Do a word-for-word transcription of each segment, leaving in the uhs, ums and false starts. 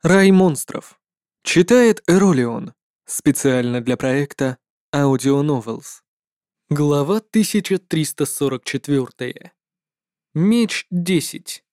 Рай монстров. Читает Эролион. Специально для проекта Audio Novels. Глава тысяча триста сорок четыре. Меч десять.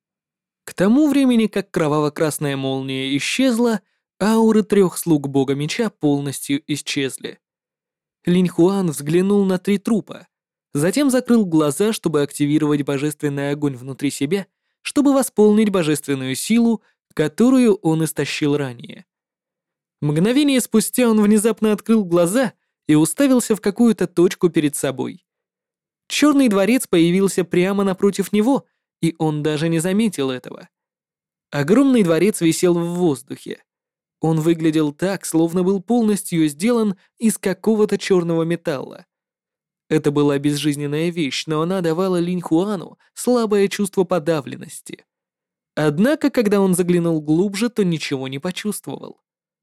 К тому времени, как кроваво-красная молния исчезла, ауры трех слуг бога меча полностью исчезли. Линь Хуан взглянул на три трупа, затем закрыл глаза, чтобы активировать божественный огонь внутри себя, чтобы восполнить божественную силу, которую он истощил ранее. Мгновение спустя он внезапно открыл глаза и уставился в какую-то точку перед собой. Черный дворец появился прямо напротив него, и он даже не заметил этого. Огромный дворец висел в воздухе. Он выглядел так, словно был полностью сделан из какого-то черного металла. Это была безжизненная вещь, но она давала Линь Хуану слабое чувство подавленности. Однако, когда он заглянул глубже, то ничего не почувствовал.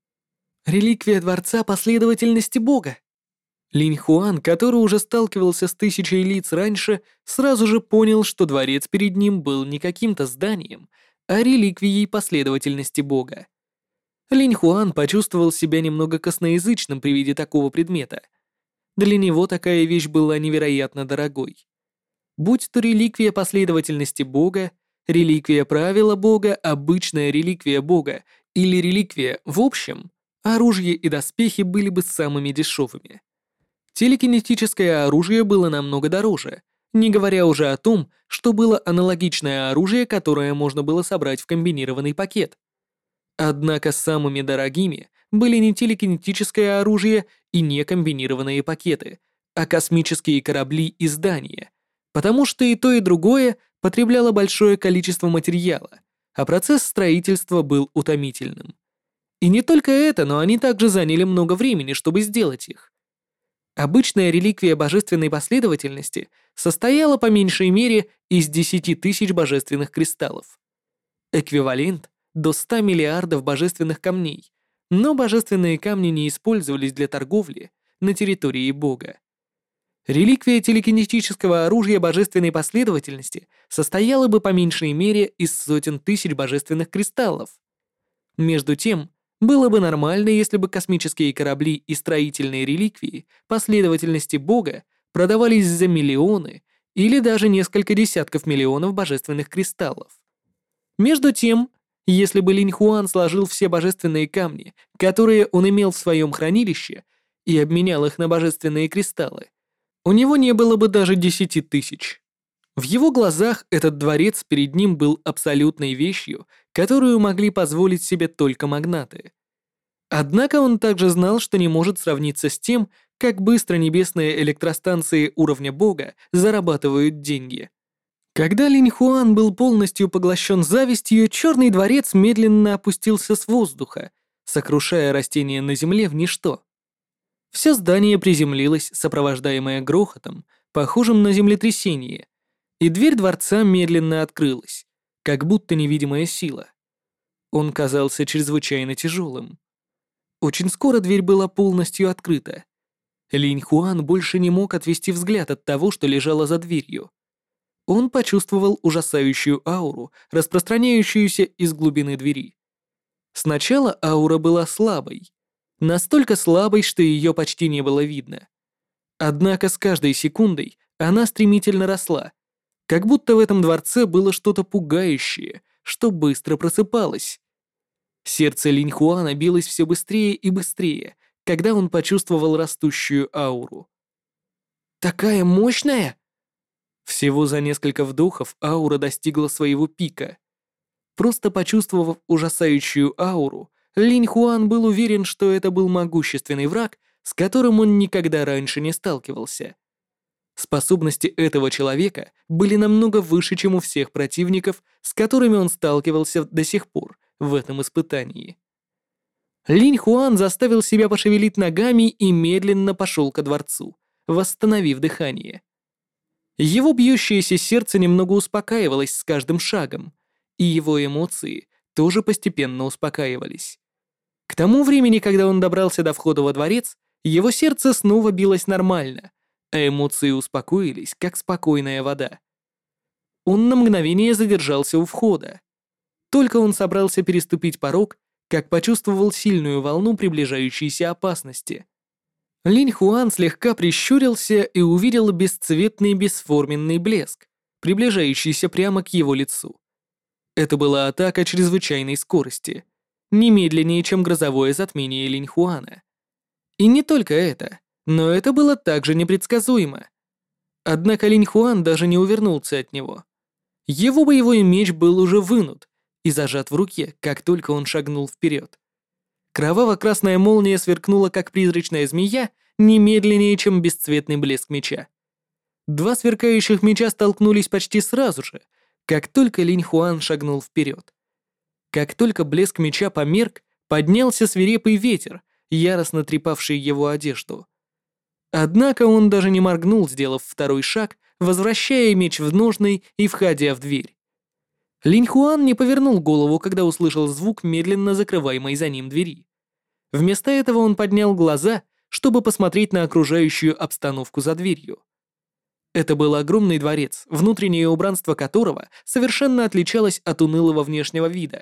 Реликвия Дворца Последовательности Бога. Линь Хуан, который уже сталкивался с тысячей лиц раньше, сразу же понял, что дворец перед ним был не каким-то зданием, а реликвией Последовательности Бога. Линь Хуан почувствовал себя немного косноязычным при виде такого предмета. Для него такая вещь была невероятно дорогой. Будь то реликвия Последовательности Бога, реликвия Правила Бога, обычная реликвия Бога или реликвия в общем, оружие и доспехи были бы самыми дешевыми. Телекинетическое оружие было намного дороже, не говоря уже о том, что было аналогичное оружие, которое можно было собрать в комбинированный пакет. Однако самыми дорогими были не телекинетическое оружие и не комбинированные пакеты, а космические корабли и здания, потому что и то, и другое потребляло большое количество материала, а процесс строительства был утомительным. И не только это, но они также заняли много времени, чтобы сделать их. Обычная реликвия божественной последовательности состояла по меньшей мере из десяти тысяч божественных кристаллов. Эквивалент до ста миллиардов божественных камней, но божественные камни не использовались для торговли на территории Бога. Реликвия телекинетического оружия божественной последовательности состояла бы по меньшей мере из сотен тысяч божественных кристаллов. Между тем, было бы нормально, если бы космические корабли и строительные реликвии последовательности Бога продавались за миллионы или даже несколько десятков миллионов божественных кристаллов. Между тем, если бы Линь Хуан сложил все божественные камни, которые он имел в своем хранилище, и обменял их на божественные кристаллы, у него не было бы даже десяти тысяч. В его глазах этот дворец перед ним был абсолютной вещью, которую могли позволить себе только магнаты. Однако он также знал, что не может сравниться с тем, как быстро небесные электростанции уровня Бога зарабатывают деньги. Когда Линь Хуан был полностью поглощен завистью, Черный дворец медленно опустился с воздуха, сокрушая растения на земле в ничто. Все здание приземлилось, сопровождаемое грохотом, похожим на землетрясение, и дверь дворца медленно открылась, как будто невидимая сила. Он казался чрезвычайно тяжелым. Очень скоро дверь была полностью открыта. Линь Хуан больше не мог отвести взгляд от того, что лежало за дверью. Он почувствовал ужасающую ауру, распространяющуюся из глубины двери. Сначала аура была слабой, настолько слабой, что ее почти не было видно. Однако с каждой секундой она стремительно росла, как будто в этом дворце было что-то пугающее, что быстро просыпалось. Сердце Линь Хуана билось все быстрее и быстрее, когда он почувствовал растущую ауру. «Такая мощная!» Всего за несколько вдохов аура достигла своего пика. Просто почувствовав ужасающую ауру, Линь Хуан был уверен, что это был могущественный враг, с которым он никогда раньше не сталкивался. Способности этого человека были намного выше, чем у всех противников, с которыми он сталкивался до сих пор в этом испытании. Линь Хуан заставил себя пошевелить ногами и медленно пошел ко дворцу, восстановив дыхание. Его бьющееся сердце немного успокаивалось с каждым шагом, и его эмоции тоже постепенно успокаивались. К тому времени, когда он добрался до входа во дворец, его сердце снова билось нормально, а эмоции успокоились, как спокойная вода. Он на мгновение задержался у входа. Только он собрался переступить порог, как почувствовал сильную волну приближающейся опасности. Линь Хуан слегка прищурился и увидел бесцветный бесформенный блеск, приближающийся прямо к его лицу. Это была атака чрезвычайной скорости, не медленнее, чем грозовое затмение Линь Хуана. И не только это, но это было также непредсказуемо. Однако Линь Хуан даже не увернулся от него. Его боевой меч был уже вынут и зажат в руке, как только он шагнул вперед. Кроваво-красная молния сверкнула, как призрачная змея, не медленнее, чем бесцветный блеск меча. Два сверкающих меча столкнулись почти сразу же, как только Линь Хуан шагнул вперед. Как только блеск меча померк, поднялся свирепый ветер, яростно трепавший его одежду. Однако он даже не моргнул, сделав второй шаг, возвращая меч в ножны и входя в дверь. Линь Хуан не повернул голову, когда услышал звук медленно закрываемой за ним двери. Вместо этого он поднял глаза, чтобы посмотреть на окружающую обстановку за дверью. Это был огромный дворец, внутреннее убранство которого совершенно отличалось от унылого внешнего вида.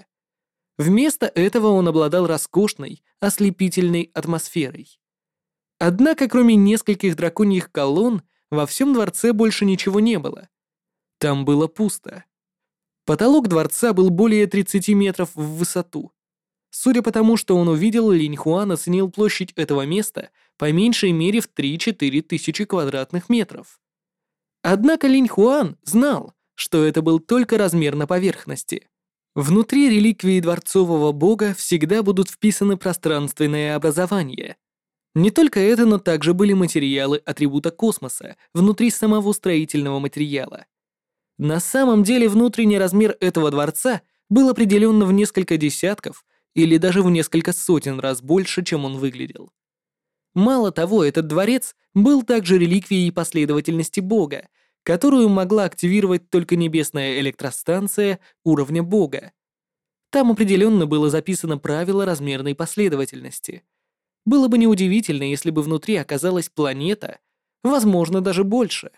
Вместо этого он обладал роскошной, ослепительной атмосферой. Однако, кроме нескольких драконьих колонн, во всем дворце больше ничего не было. Там было пусто. Потолок дворца был более тридцати метров в высоту. Судя по тому, что он увидел, Линь Хуан оценил площадь этого места по меньшей мере в три-четыре тысячи квадратных метров. Однако Линь Хуан знал, что это был только размер на поверхности. Внутри реликвии дворцового бога всегда будут вписаны пространственные образования. Не только это, но также были материалы атрибута космоса внутри самого строительного материала. На самом деле внутренний размер этого дворца был определенно в несколько десятков или даже в несколько сотен раз больше, чем он выглядел. Мало того, этот дворец был также реликвией последовательности бога, которую могла активировать только небесная электростанция уровня бога. Там определенно было записано правило размерной последовательности. Было бы неудивительно, если бы внутри оказалась планета, возможно, даже больше.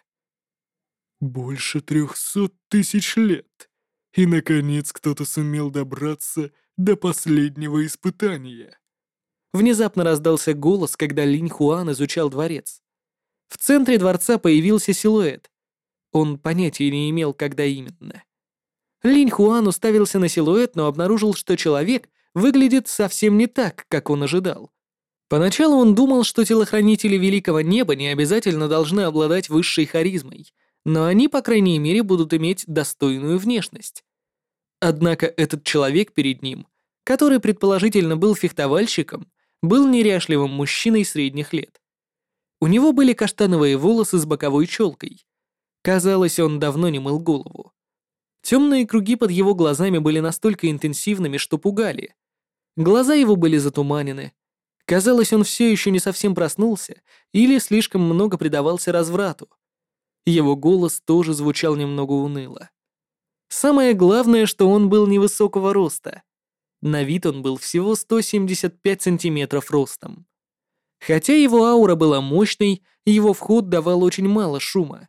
Больше трехсот тысяч лет. И, наконец, кто-то сумел добраться до последнего испытания. Внезапно раздался голос, когда Линь Хуан изучал дворец. В центре дворца появился силуэт. Он понятия не имел, когда именно. Линь Хуан уставился на силуэт, но обнаружил, что человек выглядит совсем не так, как он ожидал. Поначалу он думал, что телохранители Великого Неба не обязательно должны обладать высшей харизмой, но они, по крайней мере, будут иметь достойную внешность. Однако этот человек перед ним, который предположительно был фехтовальщиком, был неряшливым мужчиной средних лет. У него были каштановые волосы с боковой челкой. Казалось, он давно не мыл голову. Темные круги под его глазами были настолько интенсивными, что пугали. Глаза его были затуманены. Казалось, он все еще не совсем проснулся или слишком много предавался разврату. Его голос тоже звучал немного уныло. Самое главное, что он был невысокого роста. На вид он был всего сто семьдесят пять сантиметров ростом. Хотя его аура была мощной, его вход давал очень мало шума.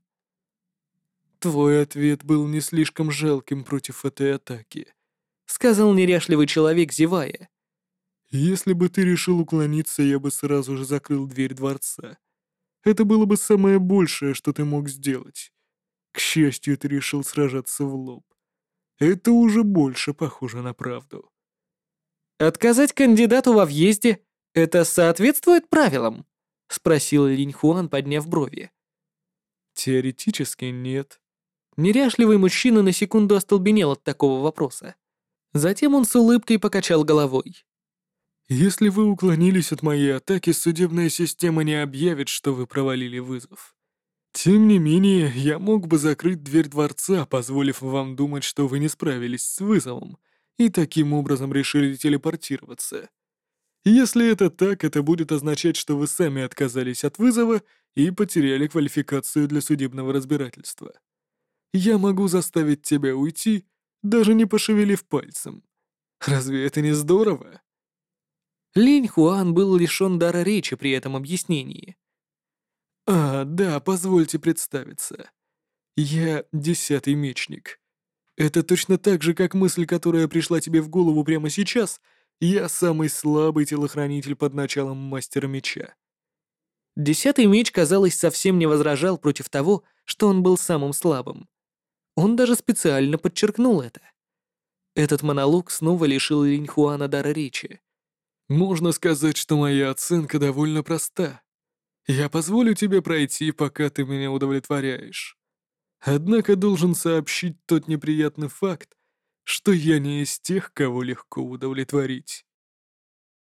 «Твой ответ был не слишком жалким против этой атаки», — сказал неряшливый человек, зевая. «Если бы ты решил уклониться, я бы сразу же закрыл дверь дворца. Это было бы самое большее, что ты мог сделать. К счастью, ты решил сражаться в лоб. Это уже больше похоже на правду». «Отказать кандидату во въезде — это соответствует правилам?» — спросил Линь Хуан, подняв брови. «Теоретически нет». Неряшливый мужчина на секунду остолбенел от такого вопроса. Затем он с улыбкой покачал головой. «Если вы уклонились от моей атаки, судебная система не объявит, что вы провалили вызов. Тем не менее, я мог бы закрыть дверь дворца, позволив вам думать, что вы не справились с вызовом, и таким образом решили телепортироваться. Если это так, это будет означать, что вы сами отказались от вызова и потеряли квалификацию для судебного разбирательства. Я могу заставить тебя уйти, даже не пошевелив пальцем. Разве это не здорово?» Линь Хуан был лишён дара речи при этом объяснении. «А, да, позвольте представиться. Я Десятый Мечник. Это точно так же, как мысль, которая пришла тебе в голову прямо сейчас. Я самый слабый телохранитель под началом мастера меча. Десятый меч, казалось, совсем не возражал против того, что он был самым слабым. Он даже специально подчеркнул это. Этот монолог снова лишил Линьхуана дара речи. Можно сказать, что моя оценка довольно проста. Я позволю тебе пройти, пока ты меня удовлетворяешь. Однако должен сообщить тот неприятный факт, что я не из тех, кого легко удовлетворить.